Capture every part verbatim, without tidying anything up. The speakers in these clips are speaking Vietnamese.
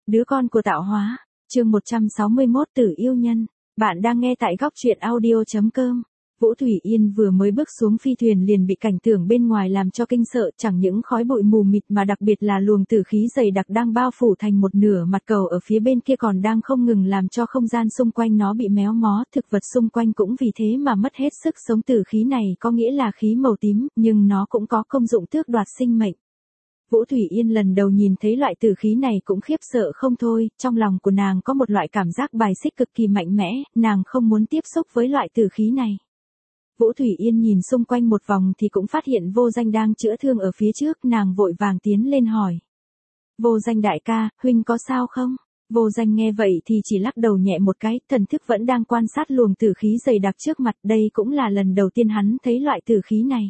Đứa con của tạo hóa, chương một trăm sáu mươi mốt Tử yêu nhân. Bạn đang nghe tại góc truyện audio chấm com. Vũ Thủy Yên vừa mới bước xuống phi thuyền liền bị cảnh tượng bên ngoài làm cho kinh sợ, chẳng những khói bụi mù mịt mà đặc biệt là luồng tử khí dày đặc đang bao phủ thành một nửa mặt cầu ở phía bên kia còn đang không ngừng làm cho không gian xung quanh nó bị méo mó, thực vật xung quanh cũng vì thế mà mất hết sức sống. Tử khí này có nghĩa là khí màu tím, nhưng nó cũng có công dụng tước đoạt sinh mệnh. Vũ Thủy Yên lần đầu nhìn thấy loại tử khí này cũng khiếp sợ không thôi, trong lòng của nàng có một loại cảm giác bài xích cực kỳ mạnh mẽ, nàng không muốn tiếp xúc với loại tử khí này. Vũ Thủy Yên nhìn xung quanh một vòng thì cũng phát hiện Vô Danh đang chữa thương ở phía trước, nàng vội vàng tiến lên hỏi. Vô Danh đại ca, huynh có sao không? Vô Danh nghe vậy thì chỉ lắc đầu nhẹ một cái, thần thức vẫn đang quan sát luồng tử khí dày đặc trước mặt, đây cũng là lần đầu tiên hắn thấy loại tử khí này.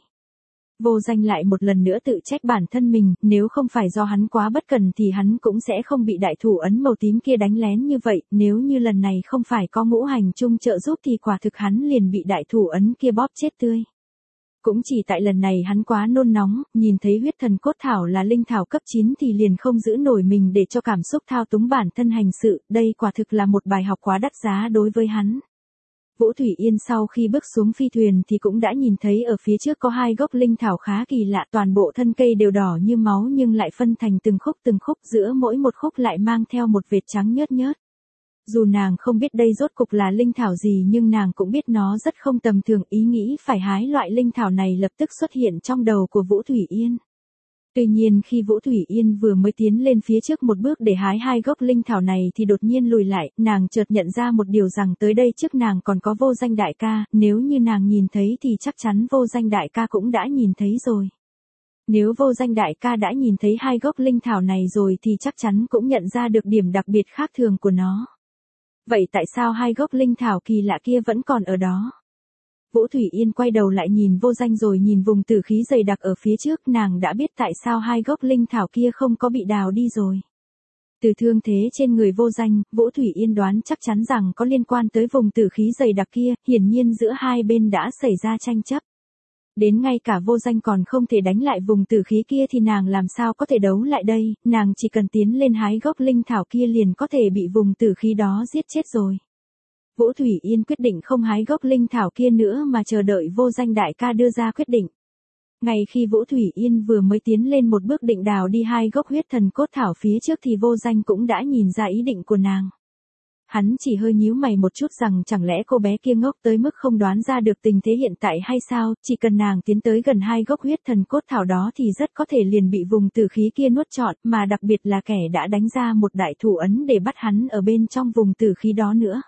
Vô Danh lại một lần nữa tự trách bản thân mình, nếu không phải do hắn quá bất cẩn thì hắn cũng sẽ không bị đại thủ ấn màu tím kia đánh lén như vậy, nếu như lần này không phải có ngũ hành chung trợ giúp thì quả thực hắn liền bị đại thủ ấn kia bóp chết tươi. Cũng chỉ tại lần này hắn quá nôn nóng, nhìn thấy huyết thần cốt thảo là linh thảo cấp chín thì liền không giữ nổi mình để cho cảm xúc thao túng bản thân hành sự, đây quả thực là một bài học quá đắt giá đối với hắn. Vũ Thủy Yên sau khi bước xuống phi thuyền thì cũng đã nhìn thấy ở phía trước có hai gốc linh thảo khá kỳ lạ, toàn bộ thân cây đều đỏ như máu nhưng lại phân thành từng khúc từng khúc, giữa mỗi một khúc lại mang theo một vệt trắng nhớt nhớt. Dù nàng không biết đây rốt cục là linh thảo gì nhưng nàng cũng biết nó rất không tầm thường, ý nghĩ phải hái loại linh thảo này lập tức xuất hiện trong đầu của Vũ Thủy Yên. Tuy nhiên khi Vũ Thủy Yên vừa mới tiến lên phía trước một bước để hái hai gốc linh thảo này thì đột nhiên lùi lại, nàng chợt nhận ra một điều rằng tới đây trước nàng còn có Vô Danh đại ca, nếu như nàng nhìn thấy thì chắc chắn Vô Danh đại ca cũng đã nhìn thấy rồi. Nếu Vô Danh đại ca đã nhìn thấy hai gốc linh thảo này rồi thì chắc chắn cũng nhận ra được điểm đặc biệt khác thường của nó. Vậy tại sao hai gốc linh thảo kỳ lạ kia vẫn còn ở đó? Vũ Thủy Yên quay đầu lại nhìn Vô Danh rồi nhìn vùng tử khí dày đặc ở phía trước, nàng đã biết tại sao hai gốc linh thảo kia không có bị đào đi rồi. Từ thương thế trên người Vô Danh, Vũ Thủy Yên đoán chắc chắn rằng có liên quan tới vùng tử khí dày đặc kia, hiển nhiên giữa hai bên đã xảy ra tranh chấp. Đến ngay cả Vô Danh còn không thể đánh lại vùng tử khí kia thì nàng làm sao có thể đấu lại đây, nàng chỉ cần tiến lên hái gốc linh thảo kia liền có thể bị vùng tử khí đó giết chết rồi. Vũ Thủy Yên quyết định không hái gốc linh thảo kia nữa mà chờ đợi Vô Danh đại ca đưa ra quyết định. Ngay khi Vũ Thủy Yên vừa mới tiến lên một bước định đào đi hai gốc huyết thần cốt thảo phía trước thì Vô Danh cũng đã nhìn ra ý định của nàng. Hắn chỉ hơi nhíu mày một chút rằng chẳng lẽ cô bé kia ngốc tới mức không đoán ra được tình thế hiện tại hay sao, chỉ cần nàng tiến tới gần hai gốc huyết thần cốt thảo đó thì rất có thể liền bị vùng tử khí kia nuốt trọn, mà đặc biệt là kẻ đã đánh ra một đại thủ ấn để bắt hắn ở bên trong vùng tử khí đó nữa.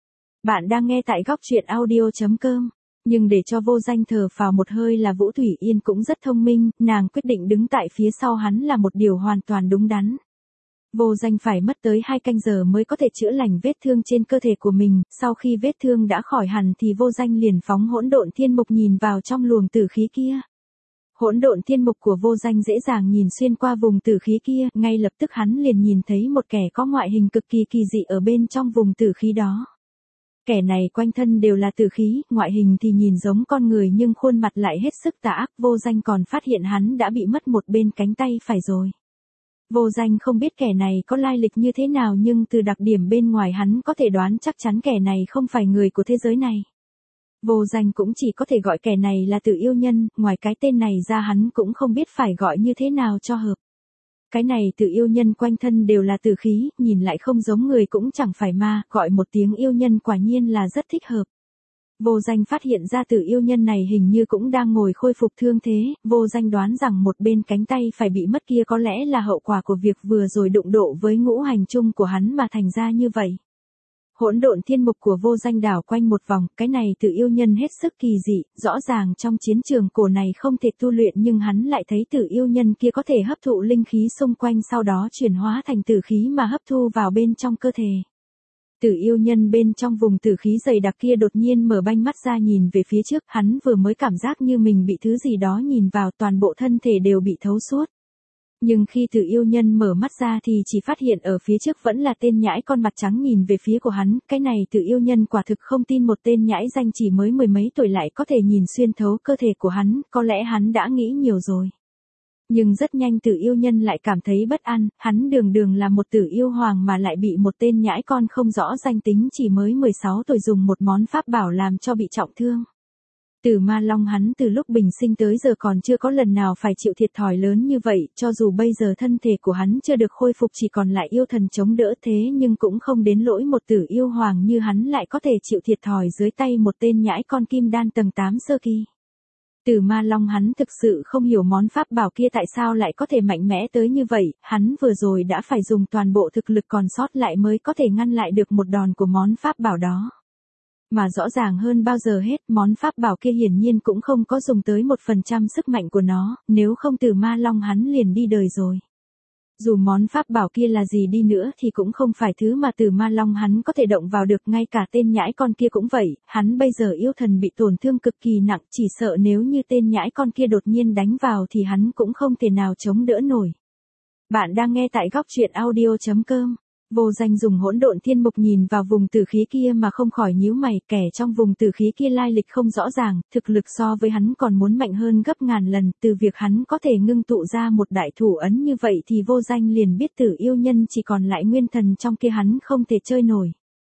Bạn đang nghe tại góc truyện audio chấm com. Nhưng để cho Vô Danh thở phào một hơi là Vũ Thủy Yên cũng rất thông minh, nàng quyết định đứng tại phía sau hắn là một điều hoàn toàn đúng đắn. Vô Danh phải mất tới hai canh giờ mới có thể chữa lành vết thương trên cơ thể của mình, sau khi vết thương đã khỏi hẳn thì Vô Danh liền phóng hỗn độn thiên mục nhìn vào trong luồng tử khí kia. Hỗn độn thiên mục của Vô Danh dễ dàng nhìn xuyên qua vùng tử khí kia, ngay lập tức hắn liền nhìn thấy một kẻ có ngoại hình cực kỳ kỳ dị ở bên trong vùng tử khí đó. Kẻ này quanh thân đều là tử khí, ngoại hình thì nhìn giống con người nhưng khuôn mặt lại hết sức tà ác, Vô Danh còn phát hiện hắn đã bị mất một bên cánh tay phải rồi. Vô Danh không biết kẻ này có lai lịch như thế nào nhưng từ đặc điểm bên ngoài hắn có thể đoán chắc chắn kẻ này không phải người của thế giới này. Vô Danh cũng chỉ có thể gọi kẻ này là Tử yêu nhân, ngoài cái tên này ra hắn cũng không biết phải gọi như thế nào cho hợp. Cái này Tử yêu nhân quanh thân đều là tử khí, nhìn lại không giống người cũng chẳng phải ma, gọi một tiếng yêu nhân quả nhiên là rất thích hợp. Vô Danh phát hiện ra Tử yêu nhân này hình như cũng đang ngồi khôi phục thương thế, Vô Danh đoán rằng một bên cánh tay phải bị mất kia có lẽ là hậu quả của việc vừa rồi đụng độ với ngũ hành chung của hắn mà thành ra như vậy. Hỗn độn thiên mục của Vô Danh đảo quanh một vòng, cái này Tử yêu nhân hết sức kỳ dị, rõ ràng trong chiến trường cổ này không thể tu luyện nhưng hắn lại thấy Tử yêu nhân kia có thể hấp thụ linh khí xung quanh sau đó chuyển hóa thành tử khí mà hấp thu vào bên trong cơ thể. Tử yêu nhân bên trong vùng tử khí dày đặc kia đột nhiên mở banh mắt ra nhìn về phía trước, hắn vừa mới cảm giác như mình bị thứ gì đó nhìn vào, toàn bộ thân thể đều bị thấu suốt. Nhưng khi Tử yêu nhân mở mắt ra thì chỉ phát hiện ở phía trước vẫn là tên nhãi con mặt trắng nhìn về phía của hắn, cái này Tử yêu nhân quả thực không tin một tên nhãi danh chỉ mới mười mấy tuổi lại có thể nhìn xuyên thấu cơ thể của hắn, có lẽ hắn đã nghĩ nhiều rồi. Nhưng rất nhanh Tử Yêu Nhân lại cảm thấy bất an, hắn đường đường là một Tử Yêu Hoàng mà lại bị một tên nhãi con không rõ danh tính chỉ mới mười sáu tuổi dùng một món pháp bảo làm cho bị trọng thương. Tử Ma Long hắn từ lúc bình sinh tới giờ còn chưa có lần nào phải chịu thiệt thòi lớn như vậy, cho dù bây giờ thân thể của hắn chưa được khôi phục chỉ còn lại yêu thần chống đỡ thế nhưng cũng không đến lỗi một Tử Yêu Hoàng như hắn lại có thể chịu thiệt thòi dưới tay một tên nhãi con kim đan tầng tám sơ kỳ. Tử Ma Long hắn thực sự không hiểu món pháp bảo kia tại sao lại có thể mạnh mẽ tới như vậy, hắn vừa rồi đã phải dùng toàn bộ thực lực còn sót lại mới có thể ngăn lại được một đòn của món pháp bảo đó. Mà rõ ràng hơn bao giờ hết, món pháp bảo kia hiển nhiên cũng không có dùng tới một phần trăm sức mạnh của nó, nếu không Tử Ma Long hắn liền đi đời rồi. Dù món pháp bảo kia là gì đi nữa thì cũng không phải thứ mà Tử Ma Long hắn có thể động vào được, ngay cả tên nhãi con kia cũng vậy, hắn bây giờ yêu thần bị tổn thương cực kỳ nặng, chỉ sợ nếu như tên nhãi con kia đột nhiên đánh vào thì hắn cũng không thể nào chống đỡ nổi. Bạn đang nghe tại góc truyện audio chấm com. Vô Danh dùng hỗn độn thiên mục nhìn vào vùng tử khí kia mà không khỏi nhíu mày, kẻ trong vùng tử khí kia lai lịch không rõ ràng, thực lực so với hắn còn muốn mạnh hơn gấp ngàn lần, từ việc hắn có thể ngưng tụ ra một đại thủ ấn như vậy thì Vô Danh liền biết Tử Yêu Nhân chỉ còn lại nguyên thần trong kia hắn không thể chơi nổi.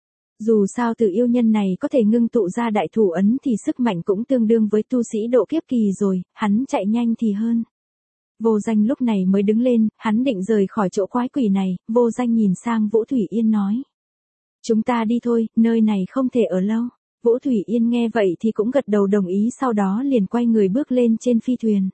Dù sao Tử Yêu Nhân này có thể ngưng tụ ra đại thủ ấn thì sức mạnh cũng tương đương với tu sĩ độ kiếp kỳ rồi, hắn chạy nhanh thì hơn. Vô Danh lúc này mới đứng lên, hắn định rời khỏi chỗ quái quỷ này, Vô Danh nhìn sang Vũ Thủy Yên nói. Chúng ta đi thôi, nơi này không thể ở lâu. Vũ Thủy Yên nghe vậy thì cũng gật đầu đồng ý, sau đó liền quay người bước lên trên phi thuyền.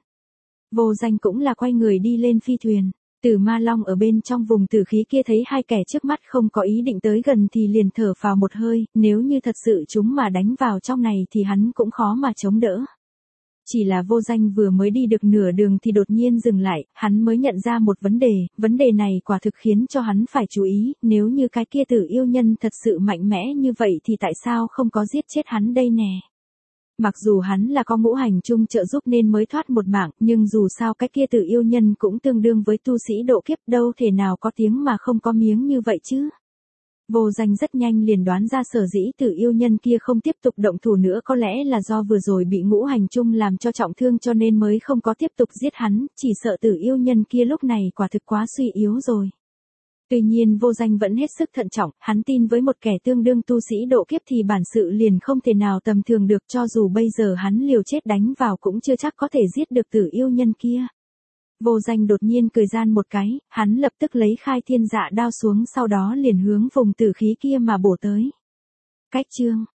Vô Danh cũng là quay người đi lên phi thuyền. Tử Ma Long ở bên trong vùng tử khí kia thấy hai kẻ trước mắt không có ý định tới gần thì liền thở phào một hơi, nếu như thật sự chúng mà đánh vào trong này thì hắn cũng khó mà chống đỡ. Chỉ là Vô Danh vừa mới đi được nửa đường thì đột nhiên dừng lại, hắn mới nhận ra một vấn đề, vấn đề này quả thực khiến cho hắn phải chú ý, nếu như cái kia Tử Yêu Nhân thật sự mạnh mẽ như vậy thì tại sao không có giết chết hắn đây nè. Mặc dù hắn là có ngũ hành chung trợ giúp nên mới thoát một mạng, nhưng dù sao cái kia Tử Yêu Nhân cũng tương đương với tu sĩ độ kiếp, đâu thể nào có tiếng mà không có miếng như vậy chứ. Vô Danh rất nhanh liền đoán ra sở dĩ Tử Yêu Nhân kia không tiếp tục động thủ nữa có lẽ là do vừa rồi bị ngũ hành chung làm cho trọng thương cho nên mới không có tiếp tục giết hắn, chỉ sợ Tử Yêu Nhân kia lúc này quả thực quá suy yếu rồi. Tuy nhiên Vô Danh vẫn hết sức thận trọng, hắn tin với một kẻ tương đương tu sĩ độ kiếp thì bản sự liền không thể nào tầm thường được, cho dù bây giờ hắn liều chết đánh vào cũng chưa chắc có thể giết được Tử Yêu Nhân kia. Vô Danh đột nhiên cười gian một cái, hắn lập tức lấy Khai Thiên Dạ đao xuống sau đó liền hướng vùng tử khí kia mà bổ tới. Cách chương